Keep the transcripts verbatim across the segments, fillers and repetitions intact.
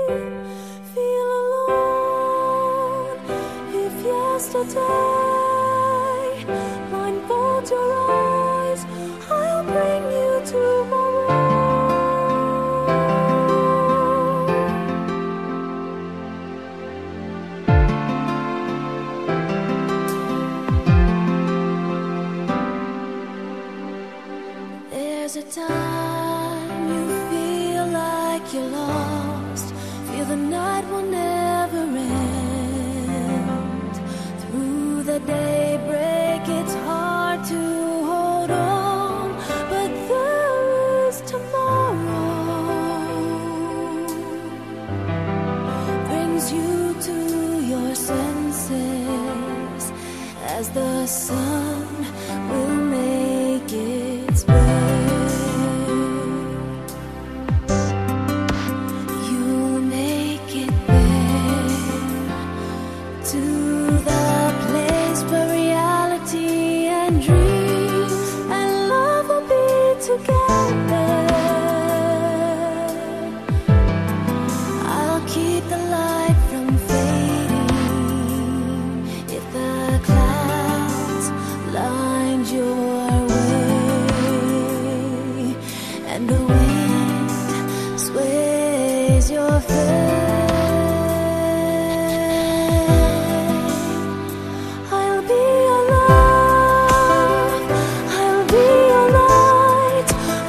feel alone. If yesterday blindfolds your eyes, I'll bring you tomorrow. There's a time you feel like you're lost, feel the night will never end. Through the daybreak it's hard to hold on, but there is tomorrow. Brings you to your senses as the sun will make its way. Together, I'll keep the light from fading if the clouds blind your way and the wind sways your face. I'll be your love, I'll be your light.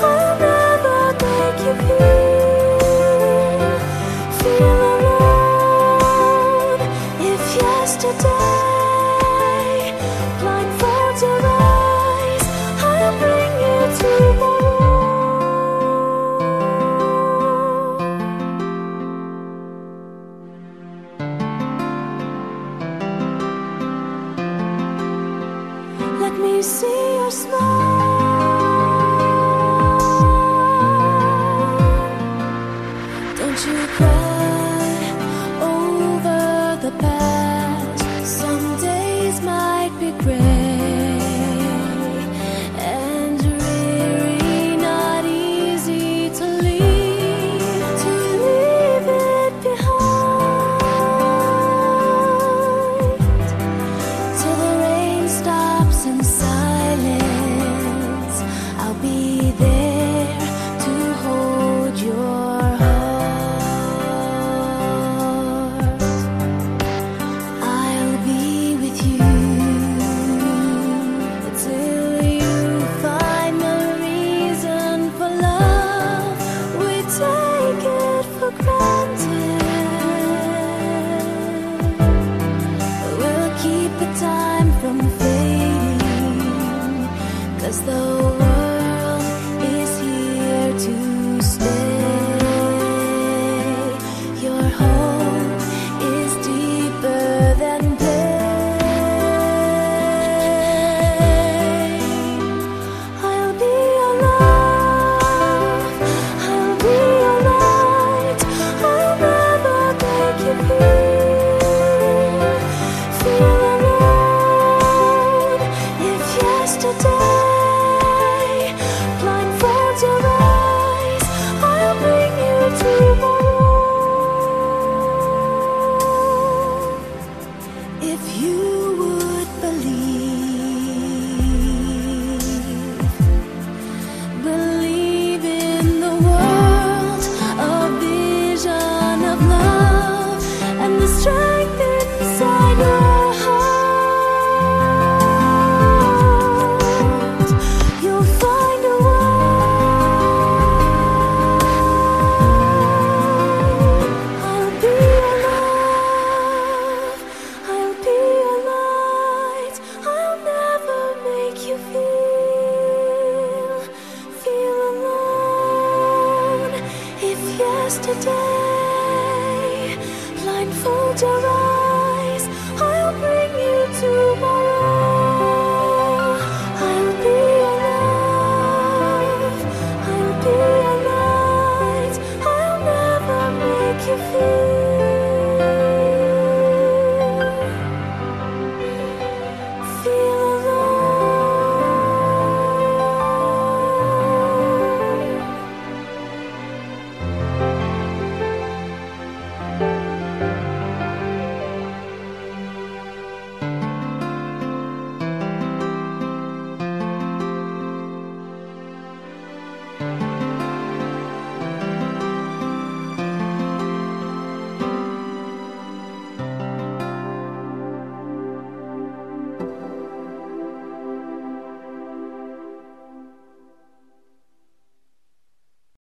Yesterday blindfolds your eyes, I'll bring you tomorrow. Let me see your smile. Don't you cry over the past. Some days might be gray and dreary, not easy to leave, to leave it behind. Till the rain stops in silence, I'll be there to hold your heart. I'll be with you till you find the reason for love. We take it for granted. We'll keep the time from fading, 'cause the world is here to stay. Your hope is deeper than pain. I'll be your love, I'll be your light. I'll never make you feel, feel alone. If yesterday blindfolds your eyes, I'll bring you tomorrow. If you would believe, believe in the world, a vision of love and the strength inside your heart, you'll find a world. I'll be your love, I'll be your light. I'll never make you feel, feel alone. If yesterday blindfolds your eyes,